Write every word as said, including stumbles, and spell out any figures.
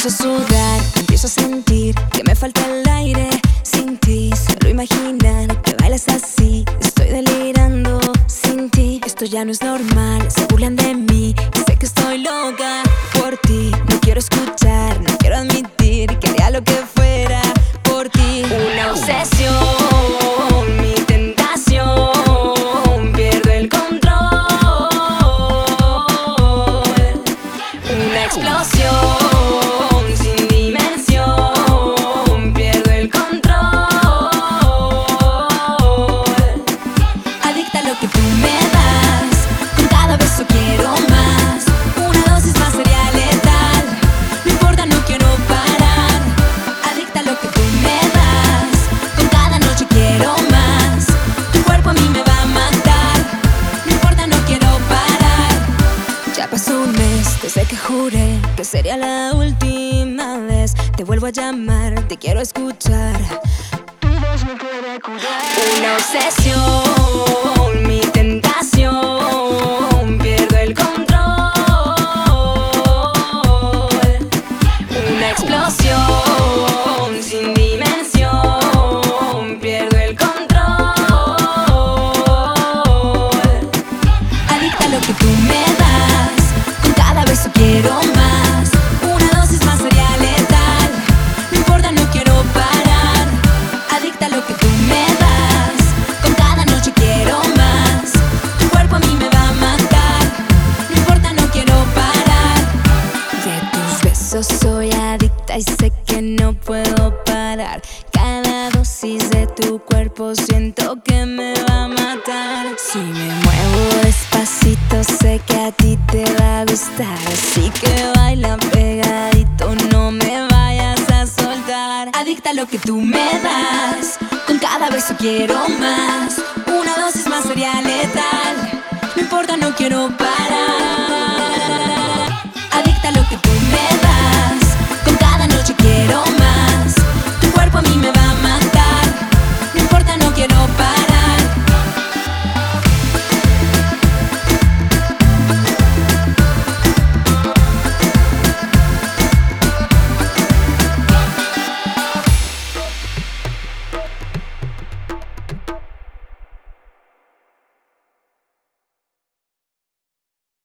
Empiezo a sudar, empiezo a sentir que me falta el aire sin ti. Solo imaginar que bailas así, estoy delirando sin ti. Esto ya no es normal, se burlan de mí y sé que estoy loca por ti. No quiero escuchar, no quiero admitir que haría lo que fuera por ti. Una obsesión, mi tentación, pierdo el control. Una explosión sin dimensión, pierdo el control. Adicta a lo que tú me das, con cada beso quiero más. Una dosis más sería letal, no importa, no quiero parar. Adicta a lo que tú me das, con cada noche quiero más. Tu cuerpo a mí me va a matar, no importa, no quiero parar. Ya pasó un mes desde que juré que sería la última vez. Te vuelvo a llamar, te quiero escuchar. Una obsesión, mi tentación, pierdo el control. Una explosión sin dimensión, pierdo el control. Adicta a lo que tú me das, con cada beso quiero más. Una dosis más sería letal, no importa, no quiero parar. Adicta a lo que tú me das, con cada noche quiero más. Tu cuerpo a mí me va a matar, no importa, no quiero parar. De tus besos soy adicta y sé que no puedo parar. Cada dosis de tu cuerpo siento que me va a matar. Si me muevo despacito sé que a ti te va a gustar. Así que baila pegadito, no me vayas a soltar. Adicta a lo que tú me das, con cada beso quiero más. Una dosis más sería letal, no importa, no quiero parar.